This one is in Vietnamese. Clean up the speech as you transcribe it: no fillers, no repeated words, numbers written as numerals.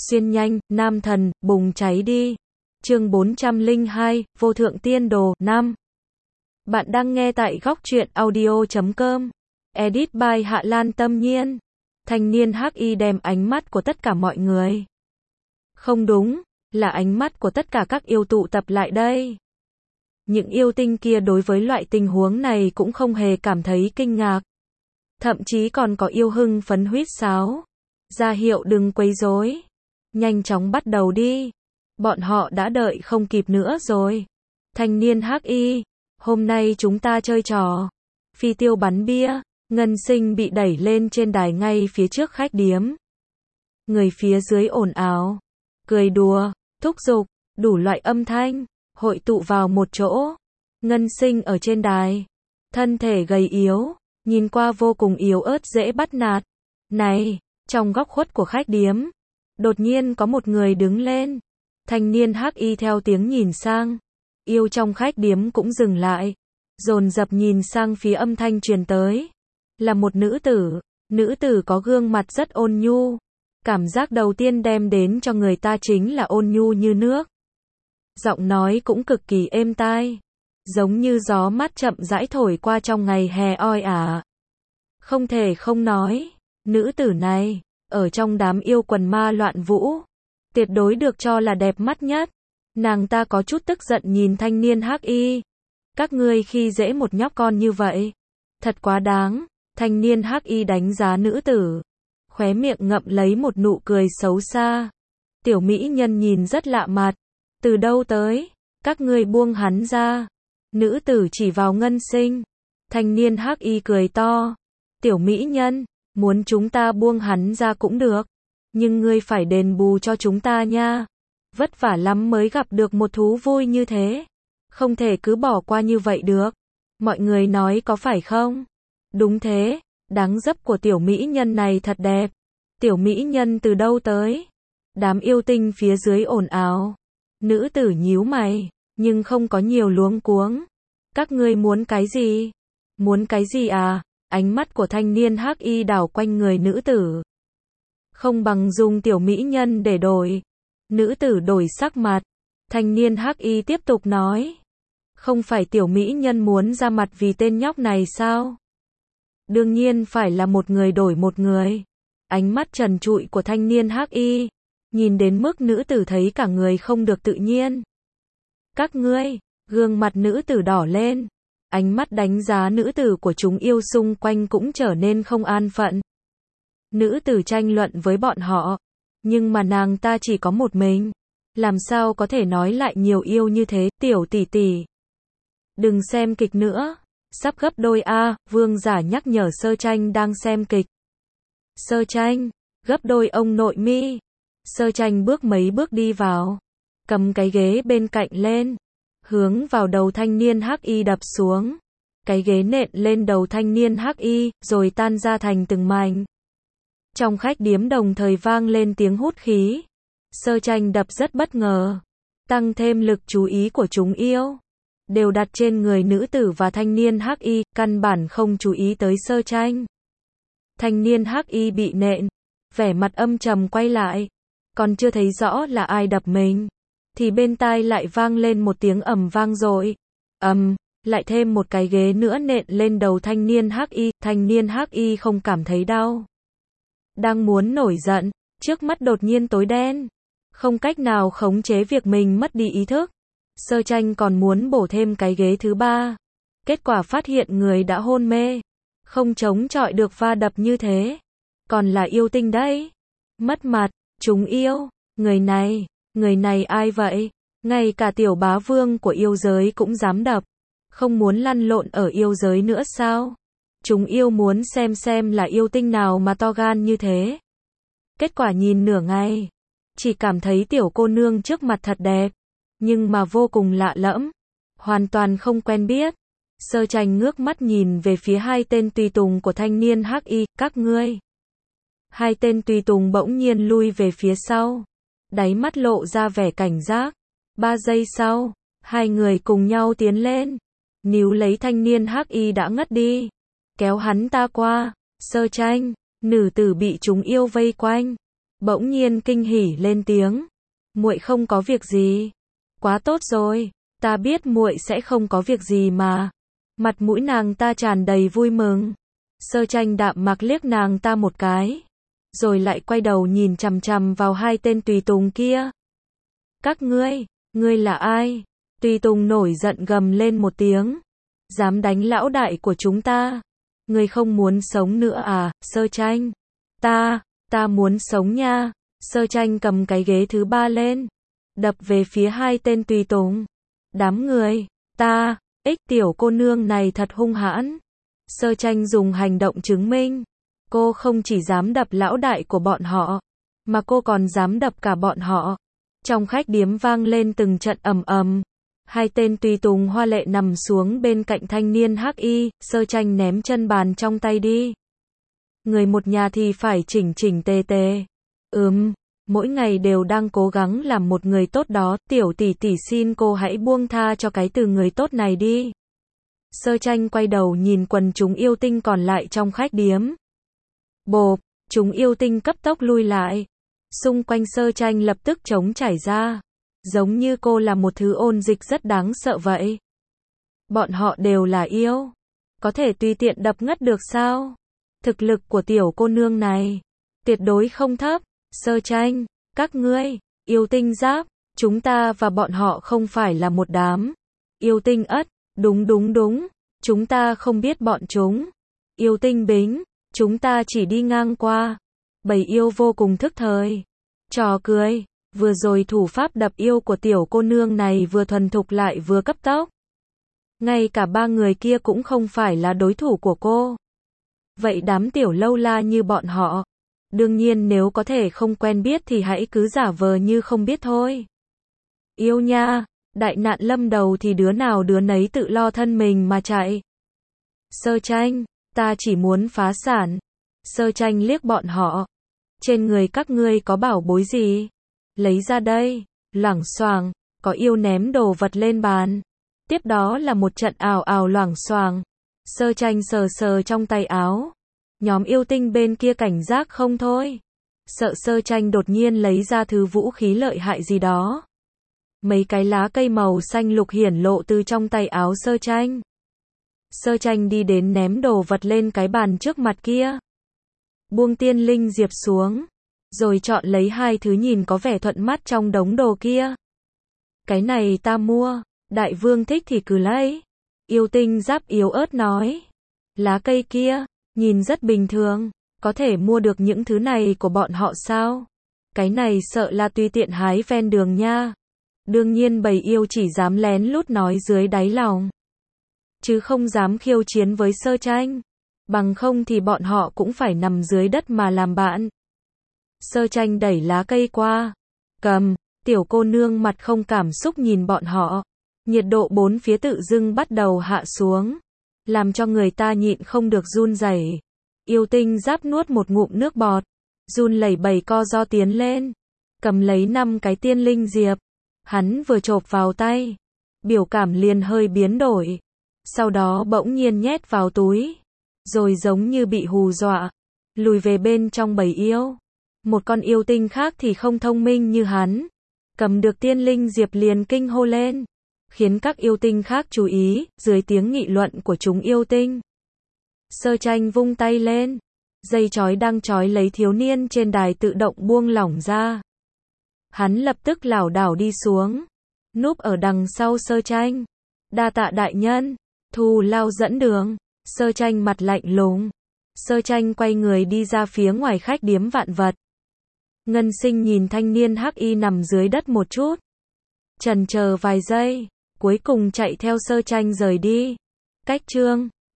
Xuyên nhanh, nam thần, bùng cháy đi. Chương 402, Vô thượng tiên đồ, 5. Bạn đang nghe tại góc truyện audio.com. Edit by Hạ Lan Tâm Nhiên. Thanh niên hắc y đem ánh mắt của tất cả mọi người. Không đúng, là ánh mắt của tất cả các yêu tụ tập lại đây. Những yêu tinh kia đối với loại tình huống này cũng không hề cảm thấy kinh ngạc. Thậm chí còn có yêu hưng phấn huýt sáo. Ra hiệu đừng quấy rối. Nhanh chóng bắt đầu đi. Bọn họ đã đợi không kịp nữa rồi. Thanh niên hắc y, hôm nay chúng ta chơi trò phi tiêu bắn bia. Ngân Sinh bị đẩy lên trên đài ngay phía trước khách điếm. Người phía dưới ồn ào, cười đùa, thúc giục, đủ loại âm thanh hội tụ vào một chỗ. Ngân Sinh ở trên đài, thân thể gầy yếu, nhìn qua vô cùng yếu ớt dễ bắt nạt. Này, trong góc khuất của khách điếm, đột nhiên có một người đứng lên. Thanh niên hắc y theo tiếng nhìn sang, yêu trong khách điếm cũng dừng lại, dồn dập nhìn sang phía âm thanh truyền tới. Là một nữ tử có gương mặt rất ôn nhu. Cảm giác đầu tiên đem đến cho người ta chính là ôn nhu như nước. Giọng nói cũng cực kỳ êm tai, giống như gió mát chậm rãi thổi qua trong ngày hè oi ả. Không thể không nói, nữ tử này, ở trong đám yêu quần ma loạn vũ, tuyệt đối được cho là đẹp mắt nhất. Nàng ta có chút tức giận nhìn thanh niên hắc y. Các ngươi khi dễ một nhóc con như vậy, thật quá đáng. Thanh niên hắc y đánh giá nữ tử, khóe miệng ngậm lấy một nụ cười xấu xa. Tiểu mỹ nhân nhìn rất lạ mặt. Từ đâu tới? Các ngươi buông hắn ra. Nữ tử chỉ vào Ngân Sinh. Thanh niên hắc y cười to. Tiểu mỹ nhân, muốn chúng ta buông hắn ra cũng được, nhưng ngươi phải đền bù cho chúng ta nha. Vất vả lắm mới gặp được một thú vui như thế, không thể cứ bỏ qua như vậy được. Mọi người nói có phải không? Đúng thế, dáng dấp của tiểu mỹ nhân này thật đẹp. Tiểu mỹ nhân từ đâu tới? Đám yêu tinh phía dưới ồn ào. Nữ tử nhíu mày, nhưng không có nhiều luống cuống. Các ngươi muốn cái gì? Muốn cái gì à? Ánh mắt của thanh niên hắc y đảo quanh người nữ tử. Không bằng dùng tiểu mỹ nhân để đổi. Nữ tử đổi sắc mặt. Thanh niên hắc y tiếp tục nói. Không phải tiểu mỹ nhân muốn ra mặt vì tên nhóc này sao? Đương nhiên phải là một người đổi một người. Ánh mắt trần trụi của thanh niên hắc y, nhìn đến mức nữ tử thấy cả người không được tự nhiên. Các ngươi, gương mặt nữ tử đỏ lên. Ánh mắt đánh giá nữ tử của chúng yêu xung quanh cũng trở nên không an phận. Nữ tử tranh luận với bọn họ, nhưng mà nàng ta chỉ có một mình, làm sao có thể nói lại nhiều yêu như thế. Tiểu tỷ tỷ, đừng xem kịch nữa, sắp gấp đôi a. Vương giả nhắc nhở Sơ Tranh đang xem kịch. Sơ Tranh, gấp đôi ông nội mi. Sơ Tranh bước mấy bước đi vào, cầm cái ghế bên cạnh lên, hướng vào đầu thanh niên hắc y đập xuống. Cái ghế nện lên đầu thanh niên hắc y, rồi tan ra thành từng mảnh. Trong khách điếm đồng thời vang lên tiếng hút khí. Sơ Tranh đập rất bất ngờ, tăng thêm lực chú ý của chúng yêu đều đặt trên người nữ tử và thanh niên hắc y, căn bản không chú ý tới Sơ Tranh. Thanh niên hắc y bị nện, vẻ mặt âm trầm quay lại, còn chưa thấy rõ là ai đập mình, thì bên tai lại vang lên một tiếng ầm vang dội. Lại thêm một cái ghế nữa nện lên đầu thanh niên hắc y. Thanh niên hắc y không cảm thấy đau, đang muốn nổi giận, trước mắt đột nhiên tối đen, không cách nào khống chế việc mình mất đi ý thức. Sơ Tranh còn muốn bổ thêm cái ghế thứ ba, kết quả phát hiện người đã hôn mê, không chống chọi được va đập như thế, còn là yêu tinh đấy. Mất mặt, chúng yêu, người này ai vậy? Ngay cả tiểu bá vương của yêu giới cũng dám đập, không muốn lăn lộn ở yêu giới nữa sao? Chúng yêu muốn xem là yêu tinh nào mà to gan như thế. Kết quả nhìn nửa ngày, chỉ cảm thấy tiểu cô nương trước mặt thật đẹp, nhưng mà vô cùng lạ lẫm, hoàn toàn không quen biết. Sơ Tranh ngước mắt nhìn về phía hai tên tùy tùng của thanh niên hắc y. Các ngươi. Hai tên tùy tùng bỗng nhiên lui về phía sau, đáy mắt lộ ra vẻ cảnh giác. 3 giây sau, hai người cùng nhau tiến lên, níu lấy thanh niên hắc y đã ngất đi, kéo hắn ta qua. Sơ Tranh, nữ tử bị chúng yêu vây quanh, bỗng nhiên kinh hỉ lên tiếng. Muội không có việc gì. Quá tốt rồi, ta biết muội sẽ không có việc gì mà. Mặt mũi nàng ta tràn đầy vui mừng. Sơ Tranh đạm mạc liếc nàng ta một cái, rồi lại quay đầu nhìn chằm chằm vào hai tên tùy tùng kia. Các ngươi là ai? Tùy tùng nổi giận gầm lên một tiếng. Dám đánh lão đại của chúng ta? Ngươi không muốn sống nữa à, Sơ Tranh? Ta muốn sống nha. Sơ Tranh cầm cái ghế thứ ba lên, đập về phía hai tên tùy tùng. Đám người, tiểu cô nương này thật hung hãn. Sơ Tranh dùng hành động chứng minh, cô không chỉ dám đập lão đại của bọn họ, mà cô còn dám đập cả bọn họ. Trong khách điếm vang lên từng trận ầm ầm. Hai tên tùy tùng hoa lệ nằm xuống bên cạnh thanh niên hắc y. Sơ Tranh ném chân bàn trong tay đi. Người một nhà thì phải chỉnh chỉnh tề tề. Mỗi ngày đều đang cố gắng làm một người tốt đó. Tiểu tỷ tỷ xin cô hãy buông tha cho cái từ người tốt này đi. Sơ Tranh quay đầu nhìn quần chúng yêu tinh còn lại trong khách điếm. Bộp, chúng yêu tinh cấp tốc lui lại. Xung quanh Sơ Tranh lập tức trống trải ra, giống như cô là một thứ ôn dịch rất đáng sợ vậy. Bọn họ đều là yêu, có thể tùy tiện đập ngất được sao? Thực lực của tiểu cô nương này tuyệt đối không thấp. Sơ Tranh, các ngươi, yêu tinh giáp, chúng ta và bọn họ không phải là một đám. Yêu tinh ất, đúng, chúng ta không biết bọn chúng. Yêu tinh bính, chúng ta chỉ đi ngang qua. Bầy yêu vô cùng thức thời. Trò cười, vừa rồi thủ pháp đập yêu của tiểu cô nương này vừa thuần thục lại vừa cấp tốc. Ngay cả ba người kia cũng không phải là đối thủ của cô. Vậy đám tiểu lâu la như bọn họ, đương nhiên nếu có thể không quen biết thì hãy cứ giả vờ như không biết thôi. Yêu nha, đại nạn lâm đầu thì đứa nào đứa nấy tự lo thân mình mà chạy. Sơ Tranh, ta chỉ muốn phá sản. Sơ Tranh liếc bọn họ. Trên người các ngươi có bảo bối gì? Lấy ra đây. Loảng xoảng, có yêu ném đồ vật lên bàn. Tiếp đó là một trận ào ào loảng xoảng. Sơ Tranh sờ trong tay áo. Nhóm yêu tinh bên kia cảnh giác không thôi. Sợ Sơ Tranh đột nhiên lấy ra thứ vũ khí lợi hại gì đó. Mấy cái lá cây màu xanh lục hiển lộ từ trong tay áo Sơ Tranh. Sơ Tranh đi đến ném đồ vật lên cái bàn trước mặt kia. Buông tiên linh diệp xuống, rồi chọn lấy hai thứ nhìn có vẻ thuận mắt trong đống đồ kia. Cái này ta mua, đại vương thích thì cứ lấy. Yêu tinh giáp yếu ớt nói. Lá cây kia, nhìn rất bình thường, có thể mua được những thứ này của bọn họ sao? Cái này sợ là tùy tiện hái ven đường nha. Đương nhiên bầy yêu chỉ dám lén lút nói dưới đáy lòng, chứ không dám khiêu chiến với Sơ Tranh. Bằng không thì bọn họ cũng phải nằm dưới đất mà làm bạn. Sơ Tranh đẩy lá cây qua. Cầm, tiểu cô nương mặt không cảm xúc nhìn bọn họ. Nhiệt độ bốn phía tự dưng bắt đầu hạ xuống, làm cho người ta nhịn không được run rẩy. Yêu tinh giáp nuốt một ngụm nước bọt, run lẩy bẩy co ro tiến lên, cầm lấy 5 cái tiên linh diệp. Hắn vừa chộp vào tay, biểu cảm liền hơi biến đổi. Sau đó bỗng nhiên nhét vào túi, rồi giống như bị hù dọa, lùi về bên trong bầy yêu. Một con yêu tinh khác thì không thông minh như hắn, cầm được tiên linh diệp liền kinh hô lên, khiến các yêu tinh khác chú ý. Dưới tiếng nghị luận của chúng yêu tinh, Sơ Tranh vung tay lên, dây chói đang chói lấy thiếu niên trên đài tự động buông lỏng ra. Hắn lập tức lảo đảo đi xuống, núp ở đằng sau Sơ Tranh. Đa tạ đại nhân. Thù lao dẫn đường. Sơ Tranh mặt lạnh lùng. Sơ Tranh quay người đi ra phía ngoài khách điếm vạn vật. Ngân Sinh nhìn thanh niên hắc y nằm dưới đất một chút, chần chờ vài giây, cuối cùng chạy theo Sơ Tranh rời đi. Cách chương